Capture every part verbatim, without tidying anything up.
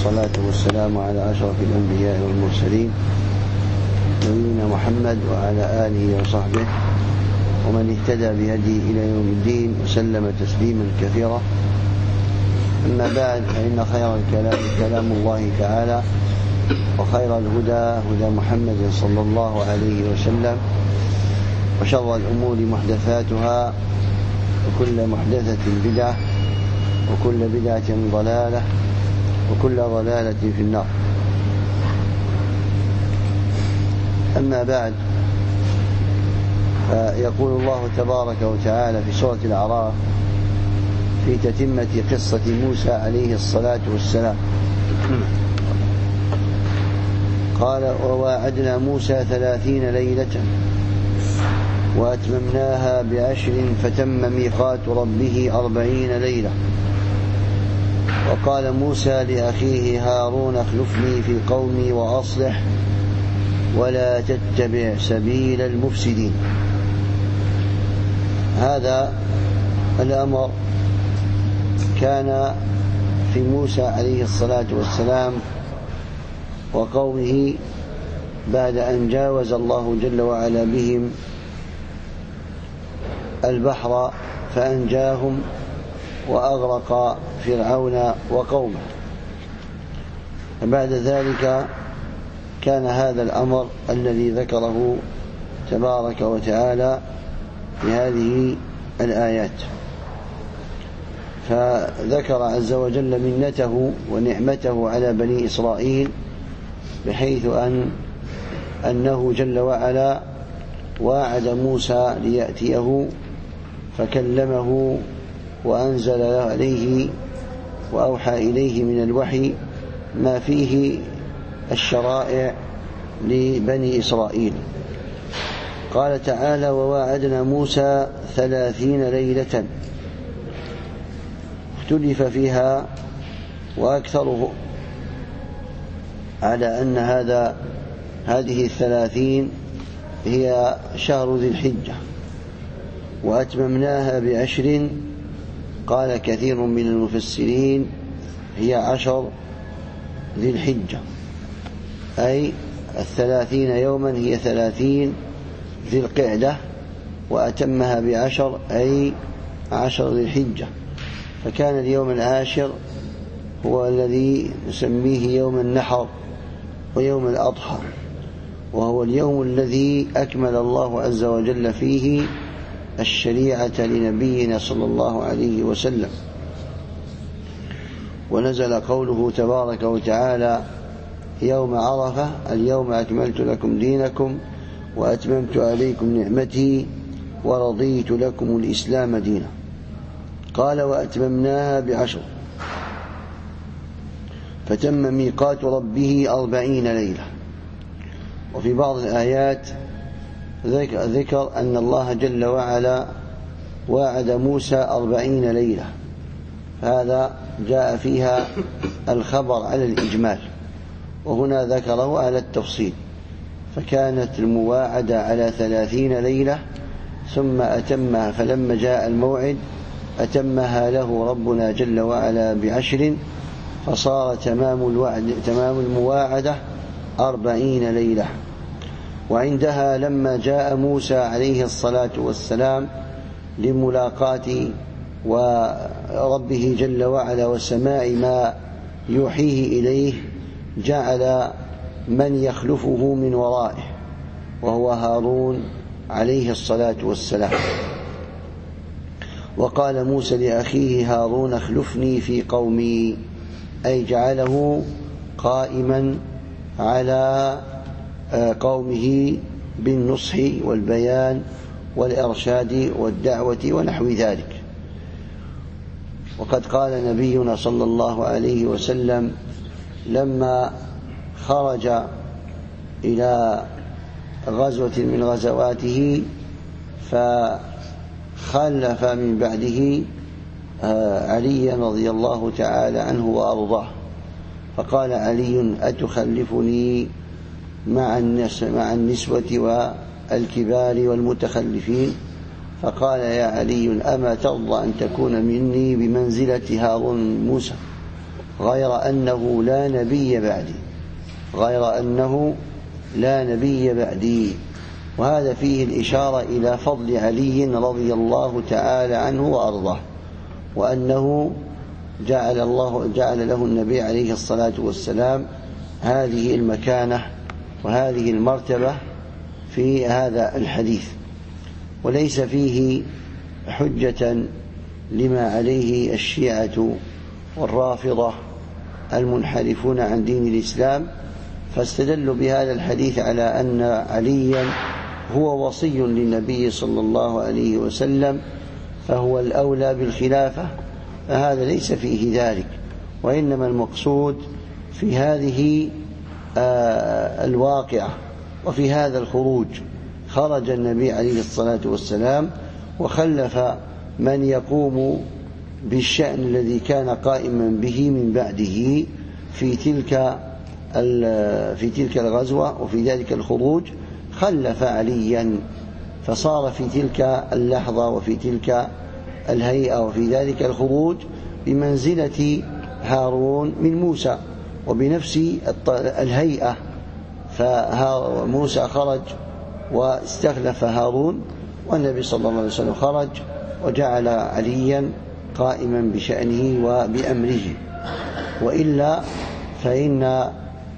والصلاة والسلام على أشرف الأنبياء والمرسلين نبينا محمد وعلى آله وصحبه ومن اهتدى بهدي إلى يوم الدين وسلم تسليما كثيرا. أما بعد، فإن خير الكلام كلام الله تعالى، وخير الهدى هدى محمد صلى الله عليه وسلم، وشر الأمور محدثاتها، وكل محدثة بدعة، وكل بدعة ضلالة، وكل ضلالة في النار. أما بعد، فيقول الله تبارك وتعالى في سورة الأعراف في تتمة قصة موسى عليه الصلاة والسلام، قال: وواعدنا موسى ثلاثين ليلة وأتممناها بعشر فتم ميقات ربه أربعين ليلة. وقال موسى لأخيه هارون: اخلفني في قومي وأصلح ولا تتبع سبيل المفسدين. هذا الأمر كان في موسى عليه الصلاة والسلام وقومه بعد أن جاوز الله جل وعلا بهم البحر فأنجاهم وأغرق فرعون وقومه. بعد ذلك كان هذا الأمر الذي ذكره تبارك وتعالى في هذه الآيات، فذكر عز وجل منته ونعمته على بني إسرائيل، بحيث أن أنه جل وعلا واعد موسى ليأتيه فكلمه وأنزل عليه وأوحى إليه من الوحي ما فيه الشرائع لبني إسرائيل. قال تعالى: وواعدنا موسى ثلاثين ليلة. اختلف فيها، وأكثره على أن هذا هذه الثلاثين هي شهر ذي الحجة. وأتممناها بعشر، قال كثير من المفسرين هي عشر ذي الحجة، أي الثلاثين يوما هي ثلاثين ذي القعدة، وأتمها بعشر أي عشر ذي الحجة. فكان اليوم العاشر هو الذي نسميه يوم النحر ويوم الأضحى، وهو اليوم الذي أكمل الله عز وجل فيه الشريعة لنبينا صلى الله عليه وسلم. ونزل قوله تبارك وتعالى: يوم عرفة اليوم أكملت لكم دينكم وأتممت عليكم نعمتي ورضيت لكم الإسلام دينا. قال: وأتممناها بعشر فتم ميقات ربه أربعين ليلة. وفي بعض الآيات ذكر أن الله جل وعلا واعد موسى أربعين ليلة، هذا جاء فيها الخبر على الإجمال، وهنا ذكره على التفصيل. فكانت المواعدة على ثلاثين ليلة ثم أتمها، فلما جاء الموعد أتمها له ربنا جل وعلا بعشر، فصار تمام الوعد تمام المواعدة أربعين ليلة. وعندها لما جاء موسى عليه الصلاة والسلام لملاقاة وربه جل وعلا وسماع ما يوحيه إليه، جعل من يخلفه من ورائه وهو هارون عليه الصلاة والسلام. وقال موسى لأخيه هارون: اخلفني في قومي، أي جعله قائما على قومه بالنصح والبيان والإرشاد والدعوة ونحو ذلك. وقد قال نبينا صلى الله عليه وسلم لما خرج إلى غزوة من غزواته فخلف من بعده عليا رضي الله تعالى عنه وأرضاه، فقال علي: أتخلفني مع النسوة والكبار والمتخلفين؟ فقال: يا علي أما ترضى أن تكون مني بمنزلة هارون موسى؟ غير أنه لا نبي بعدي غير أنه لا نبي بعدي وهذا فيه الإشارة إلى فضل علي رضي الله تعالى عنه وأرضاه، وأنه جعل الله جعل له النبي عليه الصلاة والسلام هذه المكانة وهذه المرتبة في هذا الحديث. وليس فيه حجة لما عليه الشيعة والرافضة المنحرفون عن دين الإسلام، فاستدلوا بهذا الحديث على أن عليا هو وصي للنبي صلى الله عليه وسلم فهو الأولى بالخلافة، فهذا ليس فيه ذلك، وإنما المقصود في هذه الواقعة وفي هذا الخروج خرج النبي عليه الصلاة والسلام وخلف من يقوم بالشأن الذي كان قائما به من بعده في تلك في تلك الغزوة وفي ذلك الخروج، خلف عليا، فصار في تلك اللحظة وفي تلك الهيئة وفي ذلك الخروج بمنزلة هارون من موسى وبنفس الهيئة، فموسى خرج واستخلف هارون، والنبي صلى الله عليه وسلم خرج وجعل عليا قائما بشأنه وبأمره. وإلا فإن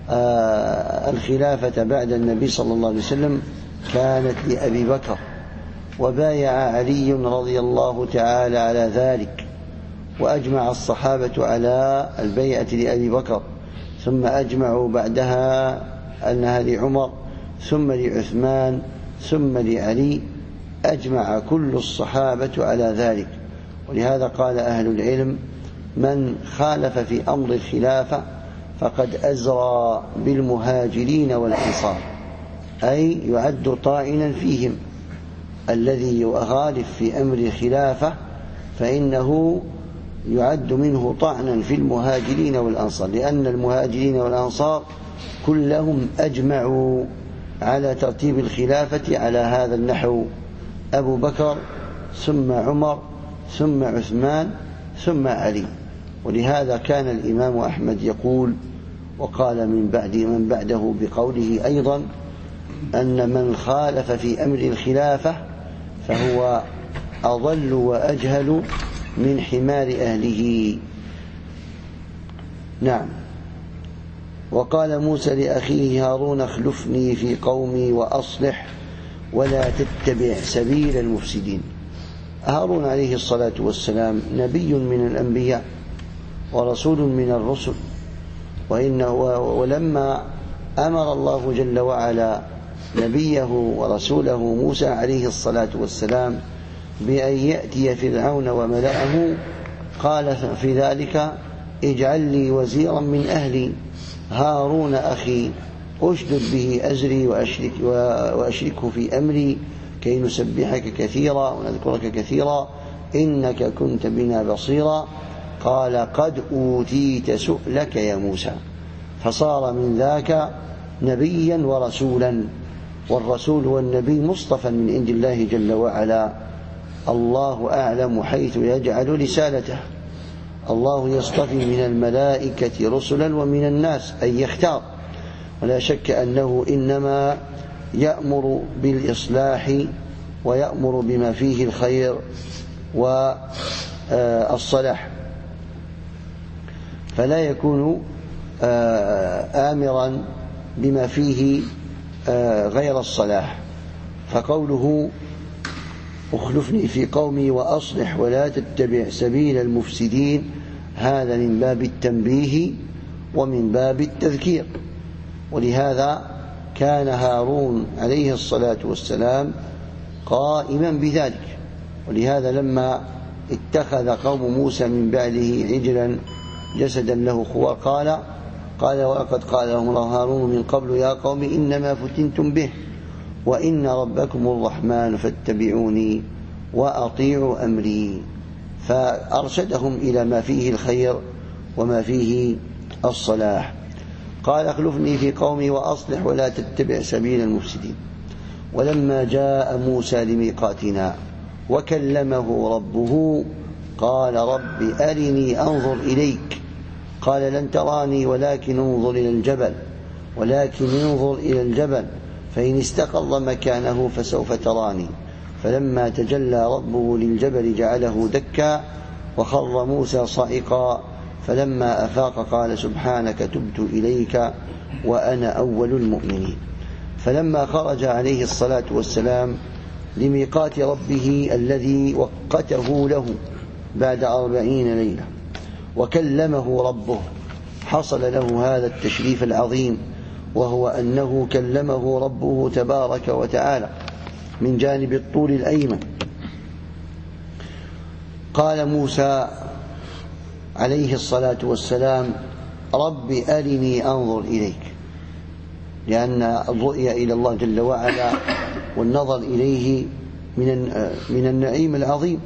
الخلافة بعد النبي صلى الله عليه وسلم كانت لأبي بكر، وبايع علي رضي الله تعالى على ذلك، وأجمع الصحابة على البيعة لأبي بكر، ثم أجمعوا بعدها أنها لعمر، ثم لعثمان، ثم لعلي، أجمع كل الصحابة على ذلك. ولهذا قال أهل العلم: من خالف في أمر الخلافة فقد أزرى بالمهاجرين والأنصار، أي يعد طاعنا فيهم. الذي يخالف في أمر الخلافة فإنه يعد منه طعنا في المهاجرين والأنصار، لأن المهاجرين والأنصار كلهم أجمعوا على ترتيب الخلافة على هذا النحو: أبو بكر، ثم عمر، ثم عثمان، ثم علي. ولهذا كان الإمام أحمد يقول، وقال من بعد من بعده بقوله أيضا، أن من خالف في أمر الخلافة فهو أضل وأجهل من حمار أهله. نعم. وقال موسى لأخيه هارون: اخلفني في قومي وأصلح ولا تتبع سبيل المفسدين. هارون عليه الصلاة والسلام نبي من الأنبياء ورسول من الرسل، وإنه ولما أمر الله جل وعلا نبيه ورسوله موسى عليه الصلاة والسلام بأن يأتي فرعون وملأه، قال في ذلك: اجعل لي وزيرا من أهلي هارون أخي أشدد به أزري وأشرك وأشركه في أمري كي نسبحك كثيرا ونذكرك كثيرا إنك كنت بنا بصيرا. قال: قد أوتيت سؤلك يا موسى. فصار من ذاك نبيا ورسولا، والرسول والنبي مصطفى من عند الله جل وعلا. الله أعلم حيث يجعل رسالته. الله يصطفي من الملائكة رسلا ومن الناس أن يختار، ولا شك أنه إنما يأمر بالإصلاح ويأمر بما فيه الخير والصلاح، فلا يكون آمرا بما فيه غير الصلاح. فقوله: اخلفني في قومي وأصلح ولا تتبع سبيل المفسدين، هذا من باب التنبيه ومن باب التذكير. ولهذا كان هارون عليه الصلاة والسلام قائما بذلك. ولهذا لما اتخذ قوم موسى من بعده عجلا جسدا له خوار قال قال ولقد قال لهم الله هارون من قبل يا قوم إنما فتنتم به وإن ربكم الرحمن فاتبعوني وأطيعوا أمري. فأرشدهم إلى ما فيه الخير وما فيه الصلاح. قال: اخلفني في قومي وأصلح ولا تتبع سبيل المفسدين. ولما جاء موسى لميقاتنا وكلمه ربه قال: رب أرني أنظر إليك قال لن تراني ولكن انظر إلى الجبل ولكن انظر إلى الجبل فإن استقر مكانه فسوف تراني فلما تجلى ربه للجبل جعله دكا وخر موسى صعقا فلما أفاق قال سبحانك تبت إليك وأنا أول المؤمنين. فلما خرج عليه الصلاة والسلام لميقات ربه الذي وقته له بعد أربعين ليلة وكلمه ربه حصل له هذا التشريف العظيم، وهو أنه كلمه ربه تبارك وتعالى من جانب الطول الأيمن. قال موسى عليه الصلاة والسلام رب أرني أنظر إليك، لأن الرؤية إلى الله جل وعلا والنظر إليه من من النعيم العظيم،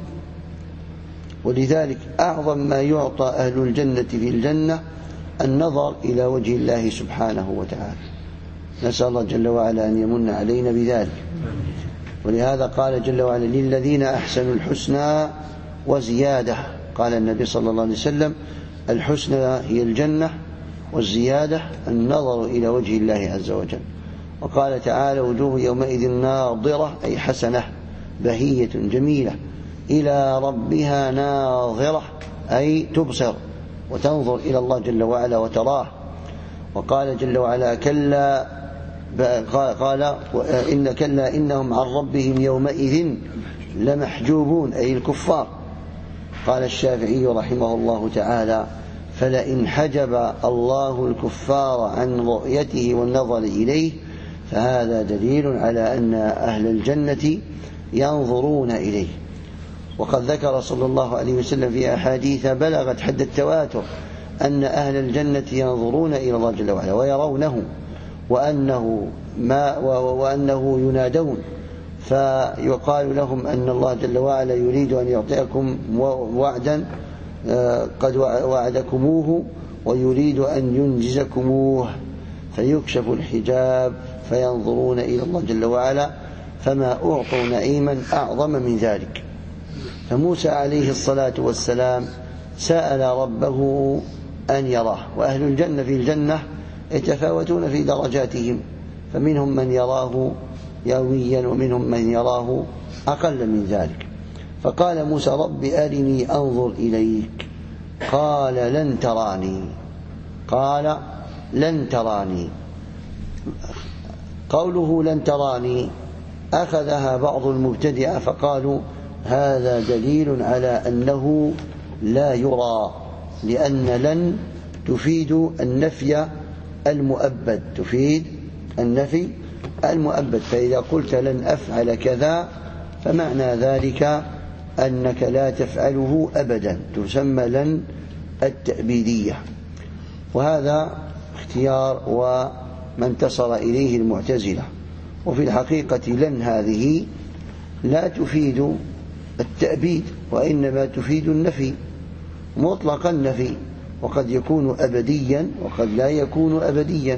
ولذلك أعظم ما يعطى أهل الجنة في الجنة النظر إلى وجه الله سبحانه وتعالى. نسأل الله جل وعلا أن يمن علينا بذلك. ولهذا قال جل وعلا للذين أحسنوا الحسنى وزيادة. قال النبي صلى الله عليه وسلم الحسنى هي الجنة والزيادة النظر إلى وجه الله عز وجل. وقال تعالى وجوه يومئذ ناظرة أي حسنة بهية جميلة إلى ربها ناظرة أي تبصر وتنظر إلى الله جل وعلا وتراه. وقال جل وعلا كلا قال إن كلا إنهم عن ربهم يومئذ لمحجوبون أي الكفار. قال الشافعي رحمه الله تعالى فلئن حجب الله الكفار عن رؤيته والنظر إليه فهذا دليل على أن أهل الجنة ينظرون إليه. وقد ذكر صلى الله عليه وسلم في أحاديث بلغت حد التواتر أن أهل الجنة ينظرون إلى الله جل وعلا ويرونه، وأنه, ما وأنه ينادون فيقال لهم أن الله جل وعلا يريد أن يعطيكم وعدا قد وعدكموه ويريد أن ينجزكموه، فيكشف الحجاب فينظرون إلى الله جل وعلا، فما أعطوا نعيما أعظم من ذلك. فموسى عليه الصلاة والسلام سأل ربه أن يراه. وأهل الجنة في الجنة يتفاوتون في درجاتهم، فمنهم من يراه يوميا ومنهم من يراه أقل من ذلك. فقال موسى رب أرني أنظر إليك قال لن تراني قال لن تراني. قوله لن تراني أخذها بعض المبتدئة فقالوا هذا دليل على أنه لا يرى، لأن لن تفيد النفي المؤبد تفيد النفي المؤبد فإذا قلت لن أفعل كذا فمعنى ذلك أنك لا تفعله أبدا، تسمى لن التأبيدية. وهذا اختيار وما انتصر إليه المعتزلة. وفي الحقيقة لن هذه لا تفيد التأبيد وإنما تفيد النفي مطلق النفي، وقد يكون أبديا وقد لا يكون أبديا.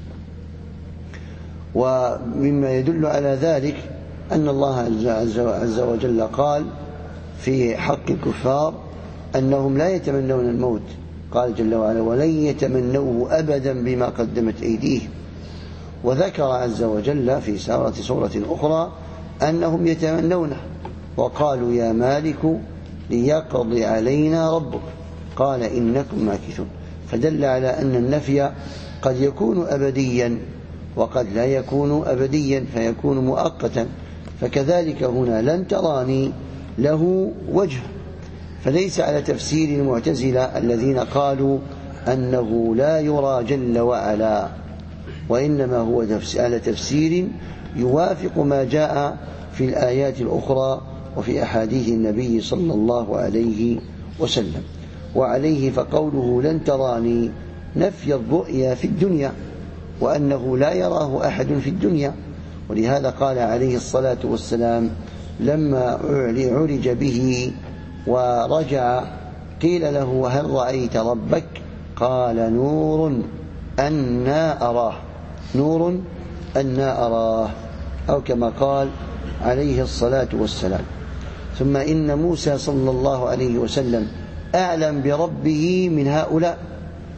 ومما يدل على ذلك أن الله عز وجل قال في حق الكفار أنهم لا يتمنون الموت، قال جل وعلا ولن يتمنوه أبدا بما قدمت أيديهم. وذكر عز وجل في سورة أخرى أنهم يتمنونه وقالوا يا مالك ليقضي علينا ربك قال إنكم ماكثون، فدل على أن النفي قد يكون أبديا وقد لا يكون أبديا فيكون مؤقتا. فكذلك هنا لن تراني له وجه، فليس على تفسير المعتزلة الذين قالوا أنه لا يرى جل وعلا، وإنما هو على تفسير يوافق ما جاء في الآيات الأخرى وفي أحاديث النبي صلى الله عليه وسلم. وعليه فقوله لن تراني نفي الرؤيا في الدنيا، وأنه لا يراه أحد في الدنيا. ولهذا قال عليه الصلاة والسلام لما عرج به ورجع قيل له هل رأيت ربك قال نور أنا أراه نور أنا أراه أو كما قال عليه الصلاة والسلام. ثم إن موسى صلى الله عليه وسلم أعلم بربه من هؤلاء،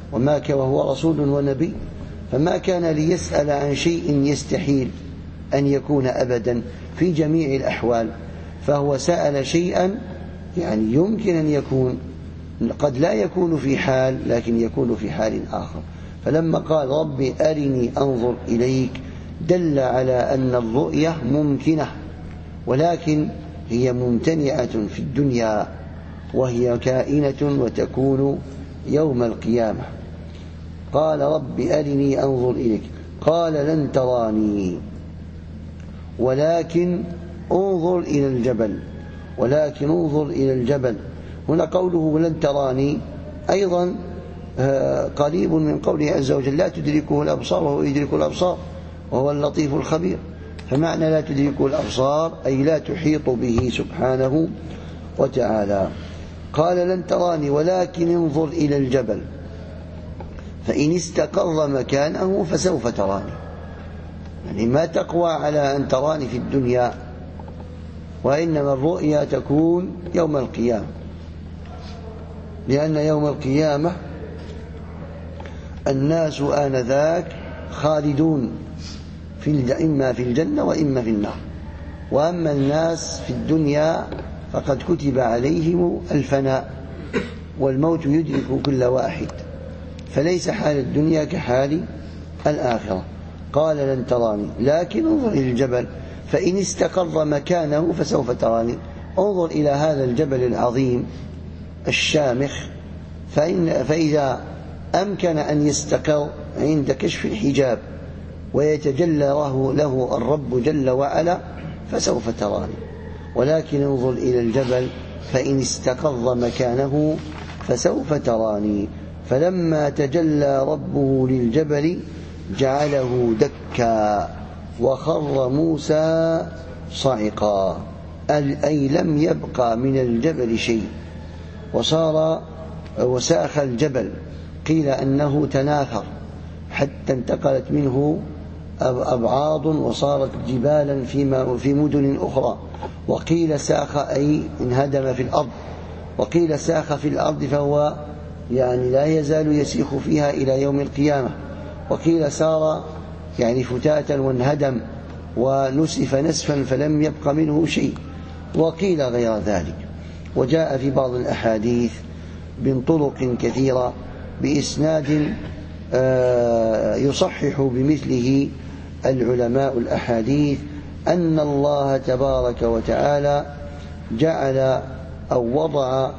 وما كان وهو رسول ونبي، فما كان ليسأل عن شيء يستحيل أن يكون أبدا في جميع الأحوال، فهو سأل شيئا يعني يمكن أن يكون، قد لا يكون في حال لكن يكون في حال آخر. فلما قال ربي أرني أنظر إليك دل على أن الرؤية ممكنة، ولكن هي ممتنعة في الدنيا، وهي كائنة وتكون يوم القيامة. قال ربي أرني أنظر إليك، قال لن تراني ولكن انظر إلى الجبل، ولكن انظر إلى الجبل. هنا قوله لن تراني أيضا قريب من قوله عز وجل لا تدركه الأبصار وهو يدرك الأبصار وهو اللطيف الخبير. فمعنى لا تدركه الأبصار أي لا تحيط به سبحانه وتعالى. قال لن تراني ولكن انظر إلى الجبل فإن استقر مكانه فسوف تراني. يعني ما تقوى على أن تراني في الدنيا، وإنما الرؤيا تكون يوم القيامة، لأن يوم القيامة الناس آنذاك خالدون في إما في الجنة وإما في النار. وأما الناس في الدنيا فقد كتب عليهم الفناء، والموت يدرك كل واحد، فليس حال الدنيا كحال الآخرة. قال لن تراني لكن انظر إلى الجبل فإن استقر مكانه فسوف تراني. انظر إلى هذا الجبل العظيم الشامخ، فإن فإذا أمكن أن يستقر عند كشف الحجاب ويتجلى له الرب جل وعلا فسوف تراني، ولكن انظر إلى الجبل فإن استقر مكانه فسوف تراني. فلما تجلى ربه للجبل جعله دكا وخر موسى صعقا، أي لم يبقى من الجبل شيء، وصار وساخ الجبل. قيل أنه تناثر حتى انتقلت منه أبعاض وصارت جبالا في مدن أخرى، وقيل ساخ أي انهدم في الأرض، وقيل ساخ في الأرض فهو يعني لا يزال يسيخ فيها إلى يوم القيامة، وقيل سار يعني فتاتا وانهدم ونسف نسفا فلم يبق منه شيء، وقيل غير ذلك. وجاء في بعض الأحاديث من طرق كثيرة بإسناد يصحح بمثله العلماء الأحاديث أن الله تبارك وتعالى جعل أو وضع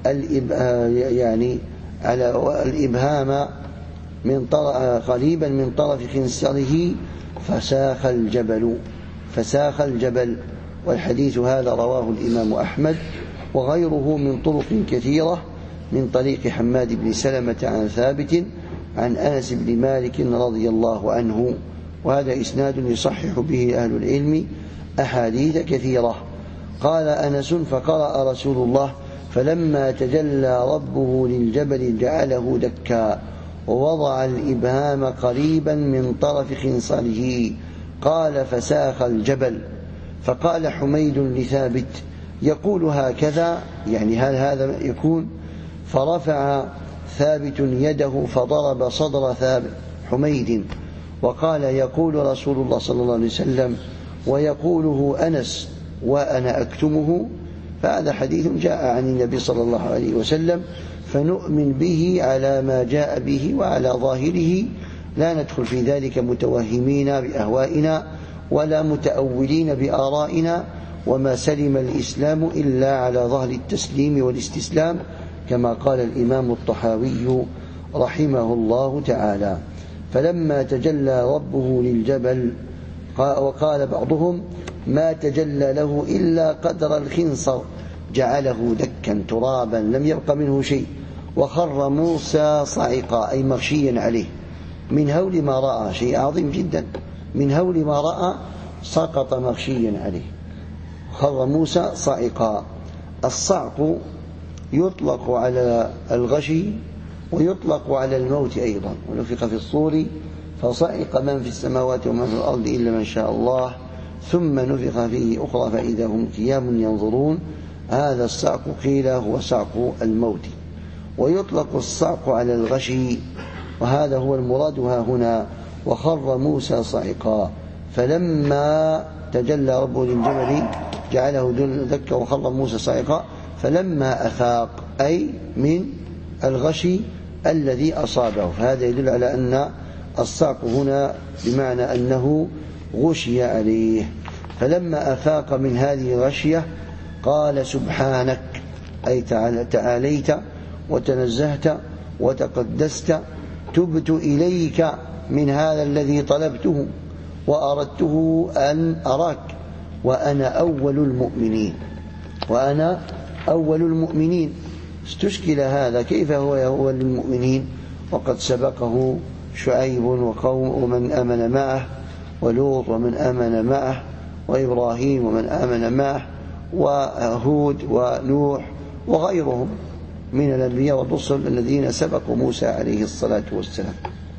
يعني على الإبهام من قريبا من طرف خنصره فساخ الجبل فساخ الجبل والحديث هذا رواه الإمام أحمد وغيره من طرق كثيرة من طريق حماد بن سلمة عن ثابت عن أنس بن مالك رضي الله عنه، وهذا إسناد يصحح به أهل العلم أحاديث كثيرة. قال أنس فقرأ رسول الله فلما تجلى ربه للجبل جعله دكا ووضع الإبهام قريبا من طرف خنصره قال فساخ الجبل. فقال حميد لثابت يقول هكذا يعني هل هذا يكون؟ فرفع ثابت يده فضرب صدر ثابت حميد وقال يقول رسول الله صلى الله عليه وسلم ويقوله أنس وأنا أكتمه. فهذا حديث جاء عن النبي صلى الله عليه وسلم فنؤمن به على ما جاء به وعلى ظاهره، لا ندخل في ذلك متوهمين بأهوائنا ولا متأولين بآرائنا، وما سلم الإسلام إلا على ظهر التسليم والاستسلام كما قال الإمام الطحاوي رحمه الله تعالى. فلما تجلى ربه للجبل وقال بعضهم ما تجلى له إلا قدر الخنصر جعله دكا ترابا لم يبق منه شيء وخر موسى صعقا أي مغشيا عليه من هول ما رأى، شيء عظيم جدا، من هول ما رأى سقط مغشيا عليه خر موسى صعقا. الصعق يطلق على الغشي ويطلق على الموت أيضا. ونفخ في الصور فصعق من في السماوات ومن في الأرض إلا من شاء الله ثم نفخ فيه أخرى فإذا هم قيام ينظرون. هذا الصعق قيل هو صعق الموت. ويطلق الصعق على الغشي وهذا هو المراد ها هنا. وخر موسى صعقا فلما تجلى ربه للجبل جعله دكا وخر موسى صعقا فلما أفاق أي من الغشي الذي أصابه. فهذا يدل على أن الصعق هنا بمعنى أنه غشي عليه. فلما أفاق من هذه الغشية قال سبحانك أي تعاليت وتنزهت وتقدست، تبت إليك من هذا الذي طلبته وأردته أن أراك وأنا أول المؤمنين وأنا أول المؤمنين. استشكل هذا، كيف هو أول المؤمنين وقد سبقه شعيب وقوم ومن آمن معه، ولوط ومن آمن معه، وإبراهيم ومن آمن معه، وهود ونوح وغيرهم من الأنبياء والرسل الذين سبقوا موسى عليه الصلاة والسلام.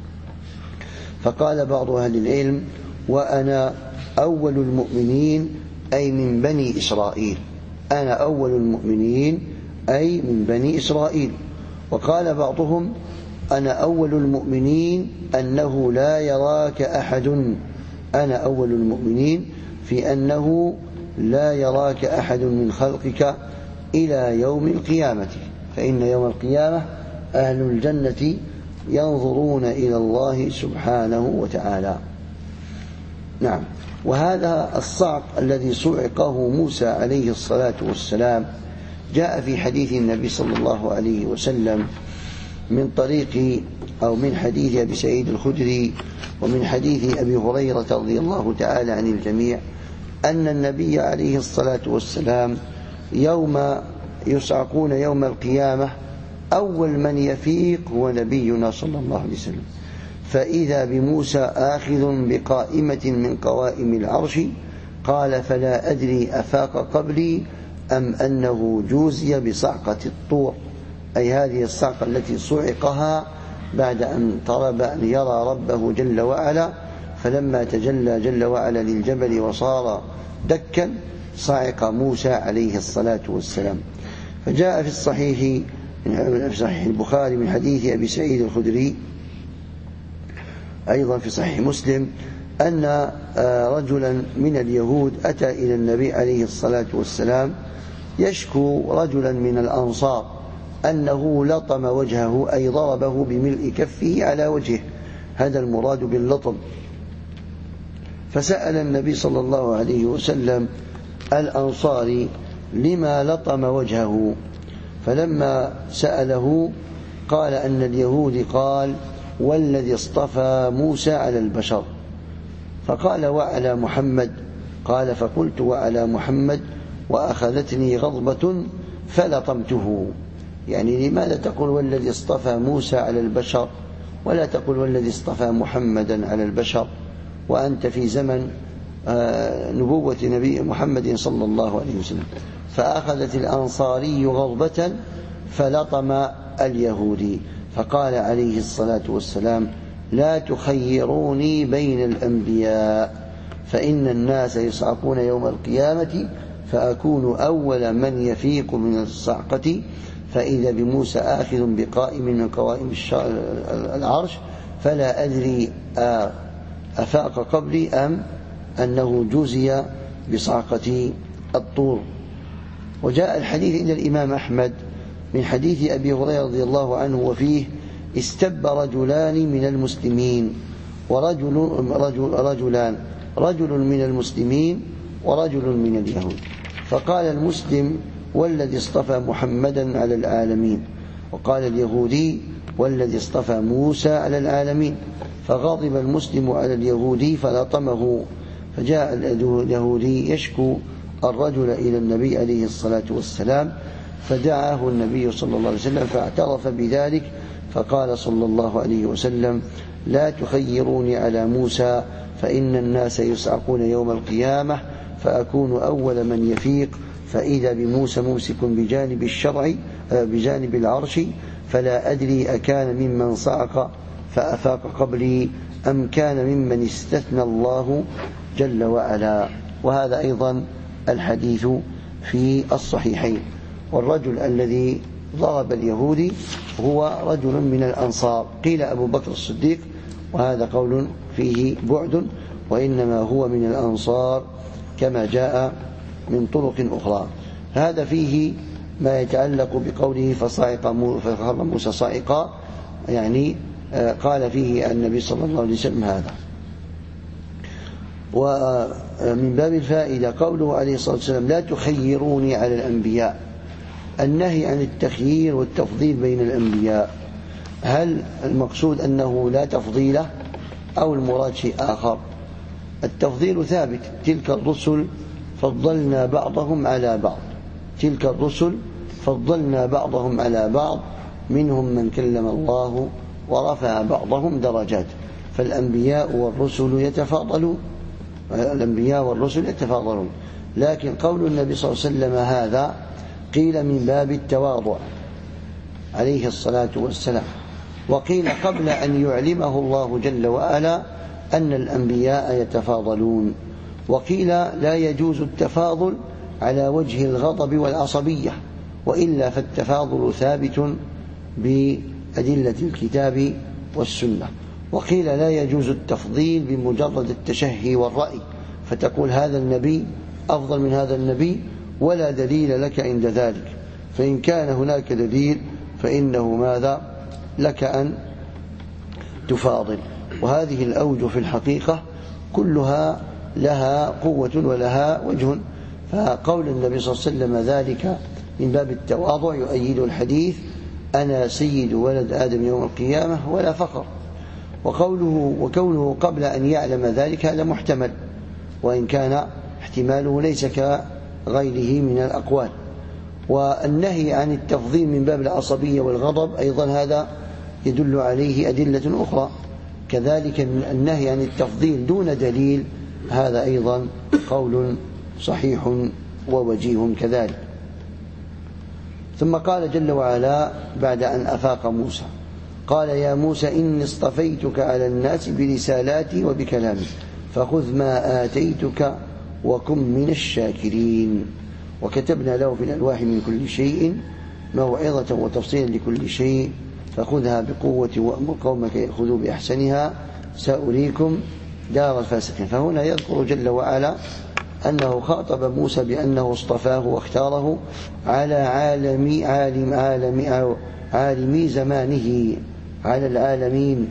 فقال بعض أهل العلم وأنا أول المؤمنين أي من بني إسرائيل، أنا أول المؤمنين أي من بني إسرائيل. وقال بعضهم أنا أول المؤمنين أنه لا يراك أحد، أنا أول المؤمنين في أنه لا يراك أحد من خلقك إلى يوم القيامة، فإن يوم القيامة أهل الجنة ينظرون إلى الله سبحانه وتعالى. نعم. وهذا الصعق الذي صعقه موسى عليه الصلاة والسلام جاء في حديث النبي صلى الله عليه وسلم من طريق أو من حديث أبي سعيد الخدري ومن حديث أبي هريرة رضي الله تعالى عن الجميع أن النبي عليه الصلاة والسلام يوم يصعقون يوم القيامة أول من يفيق هو نبينا صلى الله عليه وسلم، فإذا بموسى آخذ بقائمة من قوائم العرش، قال فلا أدري أفاق قبلي أم أنه جوزي بصعقة الطور، أي هذه الصعقة التي صعقها بعد أن طلب أن يرى ربه جل وعلا، فلما تجلى جل وعلا للجبل وصار دكا صعق موسى عليه الصلاة والسلام. فجاء في الصحيح في صحيح البخاري من حديث أبي سعيد الخدري أيضا في صحيح مسلم أن رجلا من اليهود أتى إلى النبي عليه الصلاة والسلام يشكو رجلا من الأنصار أنه لطم وجهه أي ضربه بملء كفه على وجهه، هذا المراد باللطم. فسأل النبي صلى الله عليه وسلم الأنصاري لما لطم وجهه، فلما سأله قال أن اليهود قال والذي اصطفى موسى على البشر، فقال وعلى محمد، قال فقلت وعلى محمد وأخذتني غضبة فلطمته. يعني لماذا تقول والذي اصطفى موسى على البشر ولا تقول والذي اصطفى محمدا على البشر وأنت في زمن نبوة نبي محمد صلى الله عليه وسلم؟ فأخذت الأنصاري غضبة فلطم اليهودي، فقال عليه الصلاة والسلام لا تخيروني بين الأنبياء فإن الناس يصعقون يوم القيامة فأكون أول من يفيق من الصعقة، فإذا بموسى آخذ بقائم من قوائم العرش فلا أدري أفاق قبلي أم أنه جوزي بصعقة الطور. وجاء الحديث إلى الإمام أحمد من حديث أبي هريرة رضي الله عنه وفيه استب رجلان من المسلمين ورجل رجل رجلان رجل من المسلمين ورجل من اليهود، فقال المسلم والذي اصطفى محمدا على العالمين، وقال اليهودي والذي اصطفى موسى على العالمين، فغضب المسلم على اليهودي فلطمه، فجاء اليهودي يشكو الرجل إلى النبي عليه الصلاة والسلام، فدعاه النبي صلى الله عليه وسلم فاعترف بذلك، فقال صلى الله عليه وسلم لا تخيروني على موسى فإن الناس يصعقون يوم القيامة فأكون أول من يفيق، فإذا بموسى ممسك بجانب الشرع بجانب العرش، فلا أدري أكان ممن صعق فأفاق قبلي أم كان ممن استثنى الله جل وعلا. وهذا أيضا الحديث في الصحيحين. والرجل الذي ضرب اليهودي هو رجل من الأنصار. قيل أبو بكر الصديق، وهذا قول فيه بعد، وإنما هو من الأنصار كما جاء من طرق أخرى. هذا فيه ما يتعلق بقوله فصعق فخر موسى صائقا، يعني قال فيه النبي صلى الله عليه وسلم هذا. ومن باب الفائدة قوله عليه الصلاة والسلام لا تخيروني على الأنبياء، النهي عن التخيير والتفضيل بين الأنبياء، هل المقصود أنه لا تفضيل أو المراد شيء آخر؟ التفضيل ثابت، تلك الرسل فضلنا بعضهم على بعض، تلك الرسل فضلنا بعضهم على بعض، منهم من كلم الله ورفع بعضهم درجات. فالأنبياء والرسل يتفاضلون، الأنبياء والرسل يتفاضلون. لكن قول النبي صلى الله عليه وسلم هذا قيل من باب التواضع عليه الصلاة والسلام، وقيل قبل أن يعلمه الله جل وعلا أن الأنبياء يتفاضلون، وقيل لا يجوز التفاضل على وجه الغضب والعصبية، وإلا فالتفاضل ثابت بأدلة الكتاب والسنة. وقيل لا يجوز التفضيل بمجرد التشهي والرأي، فتقول هذا النبي أفضل من هذا النبي ولا دليل لك عند ذلك، فإن كان هناك دليل فإنه ماذا لك أن تفاضل. وهذه الأوجه في الحقيقة كلها لها قوة ولها وجه، فقول النبي صلى الله عليه وسلم ذلك من باب التواضع يؤيد الحديث أنا سيد ولد آدم يوم القيامة ولا فخر. وقوله وكونه قبل أن يعلم ذلك هذا محتمل، وإن كان احتماله ليس كغيره من الأقوال. والنهي عن التفضيل من باب العصبية والغضب أيضا هذا يدل عليه أدلة أخرى، كذلك النهي عن التفضيل دون دليل هذا أيضا قول صحيح ووجيه كذلك. ثم قال جل وعلا بعد أن أفاق موسى قال يا موسى إني اصطفيتك على الناس برسالاتي وبكلامي فخذ ما آتيتك وكن من الشاكرين. وكتبنا له في الألواح من كل شيء موعظة وتفصيلا لكل شيء فخذها بقوة وأمر قومك يأخذوا بأحسنها سأريكم دار الفاسقين. فهنا يذكر جل وعلا أنه خاطب موسى بأنه اصطفاه واختاره على عالم عالم عالم عالمي زمانه على العالمين،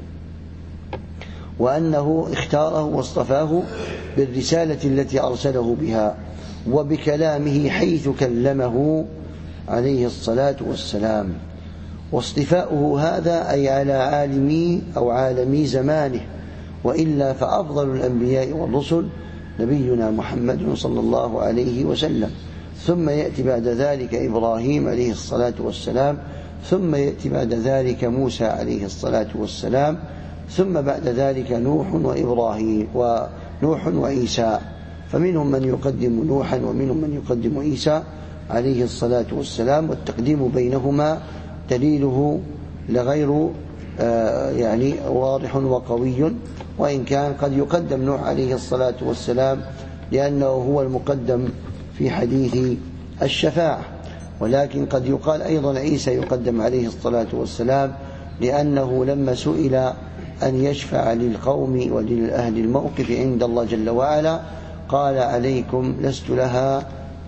وأنه اختاره واصطفاه بالرسالة التي أرسله بها وبكلامه حيث كلمه عليه الصلاة والسلام. واصطفاؤه هذا أي على عالمي أو عالمي زمانه، وإلا فأفضل الأنبياء والرسل نبينا محمد صلى الله عليه وسلم، ثم يأتي بعد ذلك إبراهيم عليه الصلاة والسلام، ثم يأتي بعد ذلك موسى عليه الصلاة والسلام، ثم بعد ذلك نوح وإبراهيم ونوح وعيسى، فمنهم من يقدم نوحا ومنهم من يقدم عيسى عليه الصلاة والسلام، والتقديم بينهما دليله لغير يعني واضح وقوي، وإن كان قد يقدم نوح عليه الصلاة والسلام لأنه هو المقدم في حديث الشفاعة، ولكن قد يقال أيضا عيسى يقدم عليه الصلاة والسلام لأنه لما سئل أن يشفع للقوم وللأهل الموقف عند الله جل وعلا قال عليكم لست لها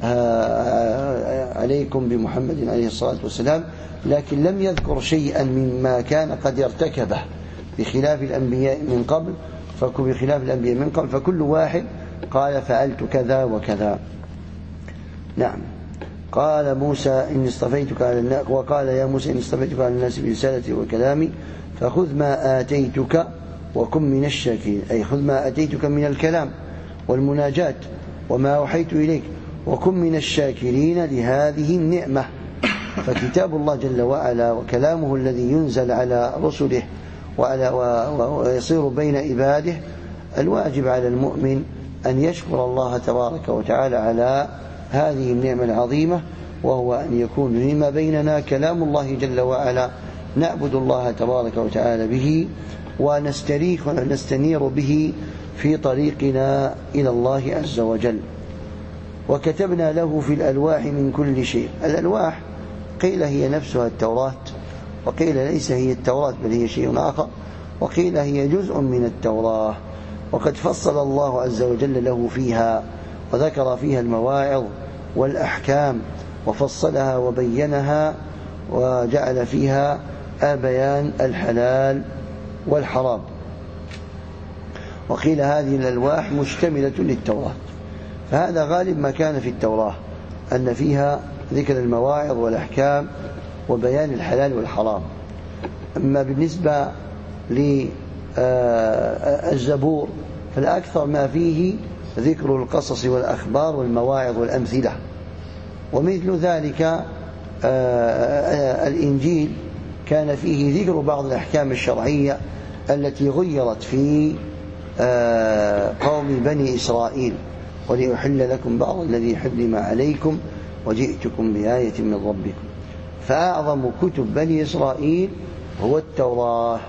عليكم بمحمد عليه الصلاة والسلام، لكن لم يذكر شيئا مما كان قد ارتكبه بخلاف الأنبياء من قبل بخلاف الأنبياء من قبل فكل واحد قال فعلت كذا وكذا. نعم. قال موسى إني اصطفيتك على الناس وقال يا موسى إني اصطفيتك على الناس برسالتي وكلامي فخذ ما آتيتك وكن من الشاكرين، أي خذ ما آتيتك من الكلام والمناجات وما أوحيت إليك وكن من الشاكرين لهذه النعمة. فكتاب الله جل وعلا وكلامه الذي ينزل على رسله وعلى ويصير بين عباده، الواجب على المؤمن أن يشكر الله تبارك وتعالى على هذه النعمة العظيمة، وهو أن يكون لما بيننا كلام الله جل وعلا نعبد الله تبارك وتعالى به ونستريح ونستنير به في طريقنا إلى الله عز وجل. وكتبنا له في الألواح من كل شيء. الألواح قيل هي نفسها التوراة، وقيل ليس هي التوراة بل هي شيء آخر، وقيل هي جزء من التوراة. وقد فصل الله عز وجل له فيها وذكر فيها المواعظ والأحكام وفصلها وبينها وجعل فيها بيان الحلال والحرام. وقيل هذه الألواح مشتملة للتوراة، فهذا غالب ما كان في التوراة أن فيها ذكر المواعظ والأحكام وبيان الحلال والحرام. أما بالنسبة للزبور فالأكثر ما فيه ذكر القصص والأخبار والمواعظ والأمثلة. ومثل ذلك الإنجيل كان فيه ذكر بعض الأحكام الشرعية التي غيرت في قوم بني إسرائيل، ولأحل لكم بعض الذي حرم عليكم وجئتكم بآية من ربكم. فأعظم كتب بني إسرائيل هو التوراة.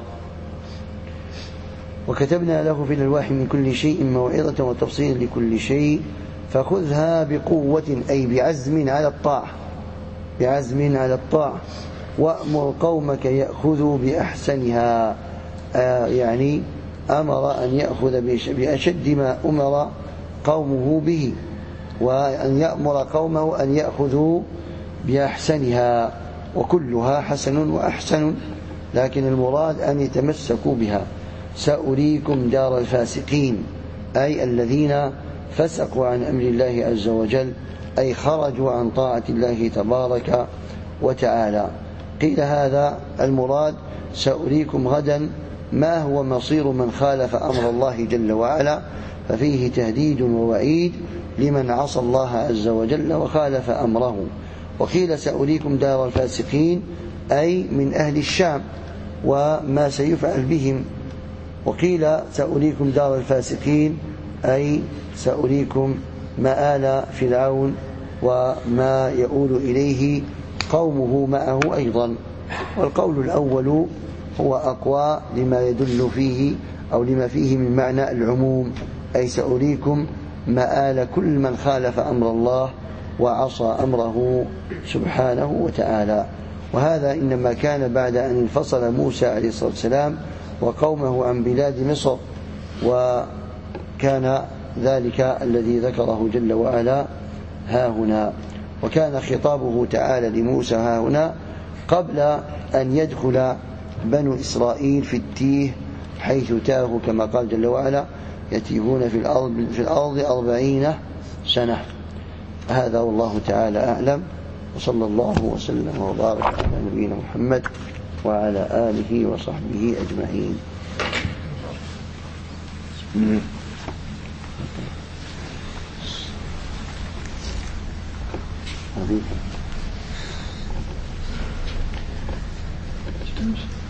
وكتبنا له في الألواح من كل شيء موعظة وتفصيل لكل شيء فخذها بقوة، أي بعزم على الطاعة، بعزم على الطاعة، وأمر قومك يأخذوا بأحسنها. آه يعني أمر أن يأخذ بأشد ما أمر قومه به، وأن يأمر قومه أن يأخذوا بأحسنها، وكلها حسن وأحسن، لكن المراد أن يتمسكوا بها. سأريكم دار الفاسقين، أي الذين فسقوا عن أمر الله عز وجل، أي خرجوا عن طاعة الله تبارك وتعالى. قيل هذا المراد سأريكم غدا ما هو مصير من خالف أمر الله جل وعلا، ففيه تهديد ووعيد لمن عصى الله عز وجل وخالف أمره. وقيل سأريكم دار الفاسقين، أي من أهل الشام وما سيفعل بهم. وقيل سأريكم دار الفاسقين، أي سأريكم مآل فرعون وما يؤول إليه قومه معه أيضا. والقول الأول هو أقوى لما يدل فيه أو لما فيه من معنى العموم، أي سأريكم مآل كل من خالف أمر الله وعصى أمره سبحانه وتعالى. وهذا إنما كان بعد أن انفصل موسى عليه الصلاة والسلام وقومه عن بلاد مصر، وكان ذلك الذي ذكره جل وعلا ها هنا. وكان خطابه تعالى لموسى ها هنا قبل أن يدخل بنو إسرائيل في التيه، حيث تاهوا كما قال جل وعلا يتيهون في الأرض, في الأرض أربعين سنة. هذا والله تعالى أعلم، وصلى الله وسلم وبارك على نبينا محمد وعلى آله وصحبه أجمعين. هذه